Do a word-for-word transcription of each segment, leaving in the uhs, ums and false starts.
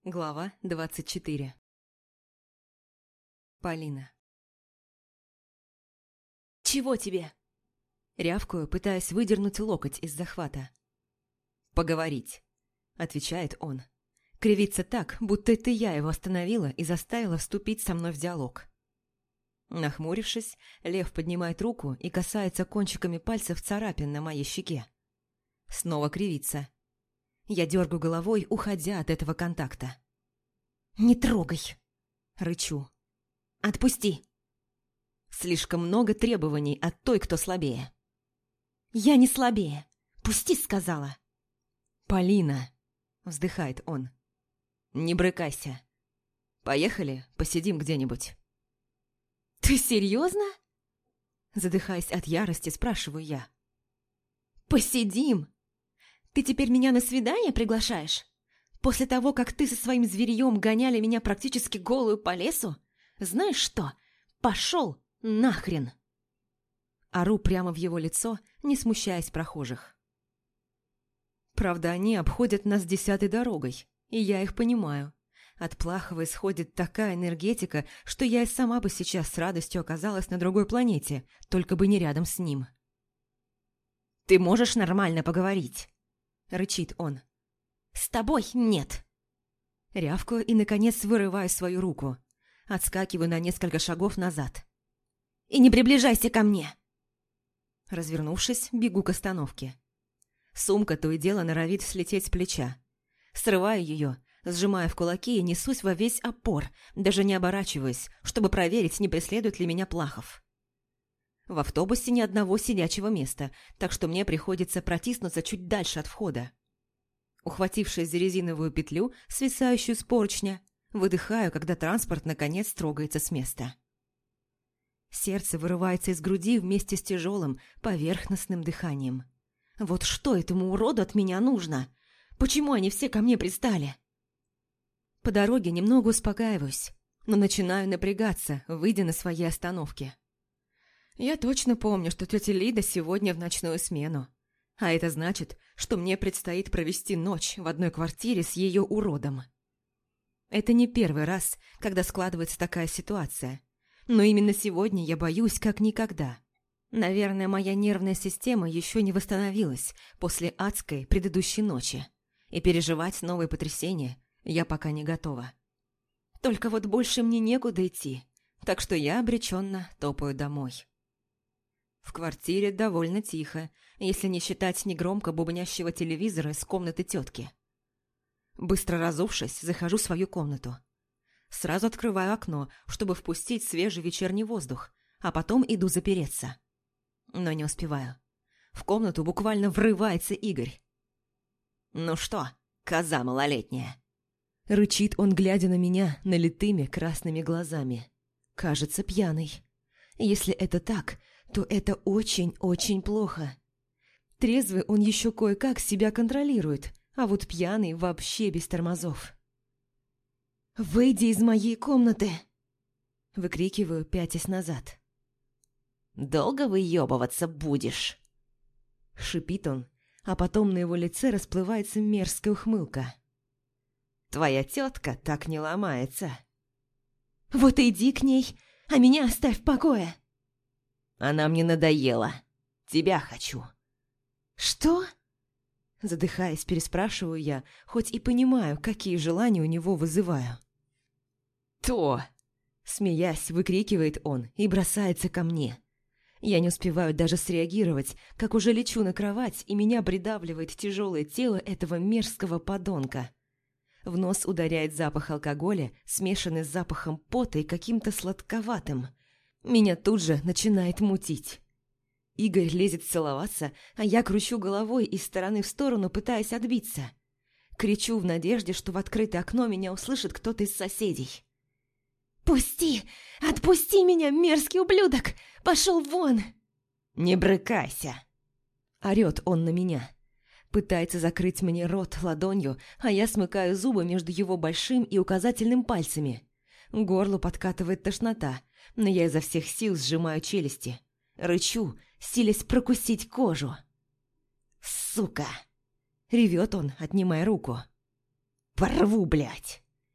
Глава двадцать четыре. Полина. «Чего тебе?» Рявкаю, пытаясь выдернуть локоть из захвата. «Поговорить», — отвечает он. Кривится так, будто это я его остановила и заставила вступить со мной в диалог. Нахмурившись, Лев поднимает руку и касается кончиками пальцев царапин на моей щеке. Снова кривится. Я дергаю головой, уходя от этого контакта. «Не трогай!» — рычу. «Отпусти!» Слишком много требований от той, кто слабее. «Я не слабее! Пусти!» — сказала. «Полина!» — вздыхает он. «Не брыкайся. Поехали, посидим где-нибудь». «Ты серьезно?» Задыхаясь от ярости, спрашиваю я. «Посидим? Ты теперь меня на свидание приглашаешь? После того, как ты со своим зверьем гоняли меня практически голую по лесу? Знаешь что? Пошел нахрен!» Ору прямо в его лицо, не смущаясь прохожих. Правда, они обходят нас десятой дорогой, и я их понимаю. От Плахова исходит такая энергетика, что я и сама бы сейчас с радостью оказалась на другой планете, только бы не рядом с ним. «Ты можешь нормально поговорить?» — рычит он. «С тобой нет!» Рявкаю и, наконец, вырываю свою руку. Отскакиваю на несколько шагов назад. «И не приближайся ко мне!» Развернувшись, бегу к остановке. Сумка то и дело норовит слететь с плеча. Срываю ее, сжимая в кулаки и несусь во весь опор, даже не оборачиваясь, чтобы проверить, не преследует ли меня Плахов. В автобусе ни одного сидячего места, так что мне приходится протиснуться чуть дальше от входа. Ухватившись за резиновую петлю, свисающую с поручня, выдыхаю, когда транспорт наконец трогается с места. Сердце вырывается из груди вместе с тяжелым, поверхностным дыханием. Вот что этому уроду от меня нужно? Почему они все ко мне пристали? По дороге немного успокаиваюсь, но начинаю напрягаться, выйдя на своей остановке. Я точно помню, что тетя Лида сегодня в ночную смену. А это значит, что мне предстоит провести ночь в одной квартире с ее уродом. Это не первый раз, когда складывается такая ситуация. Но именно сегодня я боюсь как никогда. Наверное, моя нервная система еще не восстановилась после адской предыдущей ночи. И переживать новые потрясения я пока не готова. Только вот больше мне некуда идти, так что я обреченно топаю домой. В квартире довольно тихо, если не считать негромко бубнящего телевизора из комнаты тетки. Быстро разувшись, захожу в свою комнату. Сразу открываю окно, чтобы впустить свежий вечерний воздух, а потом иду запереться. Но не успеваю. В комнату буквально врывается Игорь. «Ну что, коза малолетняя?» Рычит он, глядя на меня налитыми красными глазами. Кажется, пьяный. Если это так, то это очень-очень плохо. Трезвый он еще кое-как себя контролирует, а вот пьяный вообще без тормозов. «Выйди из моей комнаты!» Выкрикиваю, пятясь назад. «Долго выебываться будешь?» Шипит он, а потом на его лице расплывается мерзкая ухмылка. «Твоя тетка так не ломается». «Вот иди к ней, а меня оставь в покое!» «Она мне надоела. Тебя хочу». «Что?» Задыхаясь, переспрашиваю я, хоть и понимаю, какие желания у него вызываю. «То!» Смеясь, выкрикивает он и бросается ко мне. Я не успеваю даже среагировать, как уже лечу на кровать, и меня придавливает тяжелое тело этого мерзкого подонка. В нос ударяет запах алкоголя, смешанный с запахом пота и каким-то сладковатым. Меня тут же начинает мутить. Игорь лезет целоваться, а я кручу головой из стороны в сторону, пытаясь отбиться. Кричу в надежде, что в открытое окно меня услышит кто-то из соседей. «Пусти! Отпусти меня, мерзкий ублюдок! Пошел вон!» «Не брыкайся!» Орет он на меня. Пытается закрыть мне рот ладонью, а я смыкаю зубы между его большим и указательным пальцами. К горлу подкатывает тошнота, но я изо всех сил сжимаю челюсти. Рычу, силясь прокусить кожу. «Сука!» — ревет он, отнимая руку. «Порву, блядь!»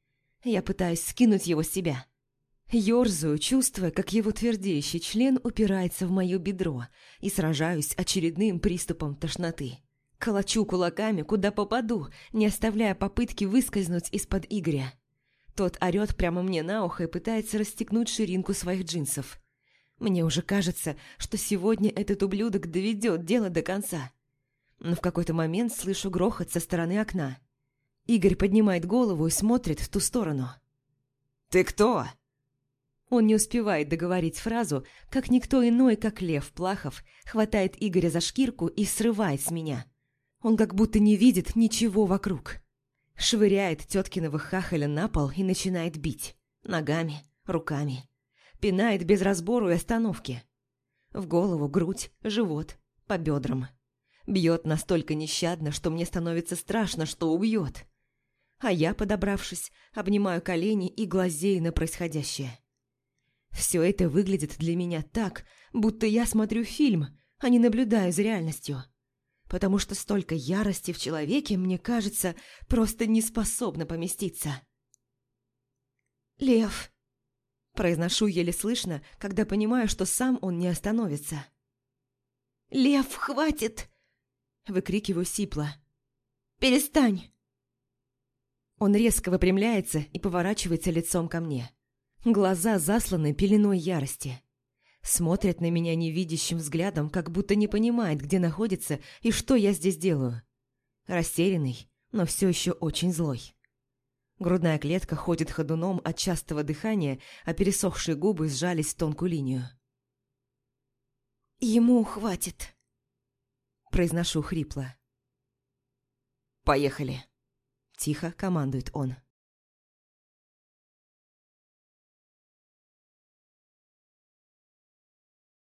Я пытаюсь скинуть его с себя. Ёрзаю, чувствуя, как его твердеющий член упирается в моё бедро, и сражаюсь очередным приступом тошноты. Колочу кулаками, куда попаду, не оставляя попытки выскользнуть из-под Игоря. Тот орёт прямо мне на ухо и пытается расстегнуть ширинку своих джинсов. Мне уже кажется, что сегодня этот ублюдок доведёт дело до конца. Но в какой-то момент слышу грохот со стороны окна. Игорь поднимает голову и смотрит в ту сторону. «Ты кто?» Он не успевает договорить фразу, как никто иной, как Лев Плахов, хватает Игоря за шкирку и срывает с меня. Он как будто не видит ничего вокруг. Швыряет теткиного хахаля на пол и начинает бить. Ногами, руками. Пинает без разбору и остановки. В голову, грудь, живот, по бедрам. Бьет настолько нещадно, что мне становится страшно, что убьет. А я, подобравшись, обнимаю колени и глазею на происходящее. Все это выглядит для меня так, будто я смотрю фильм, а не наблюдаю за реальностью. Потому что столько ярости в человеке, мне кажется, просто не способно поместиться. «Лев», – произношу еле слышно, когда понимаю, что сам он не остановится. «Лев, хватит!» – выкрикиваю сипло. «Перестань!» Он резко выпрямляется и поворачивается лицом ко мне. Глаза засланы пеленой ярости. Смотрит на меня невидящим взглядом, как будто не понимает, где находится и что я здесь делаю. Растерянный, но все еще очень злой. Грудная клетка ходит ходуном от частого дыхания, а пересохшие губы сжались в тонкую линию. «Ему хватит», – произношу хрипло. «Поехали», – тихо командует он.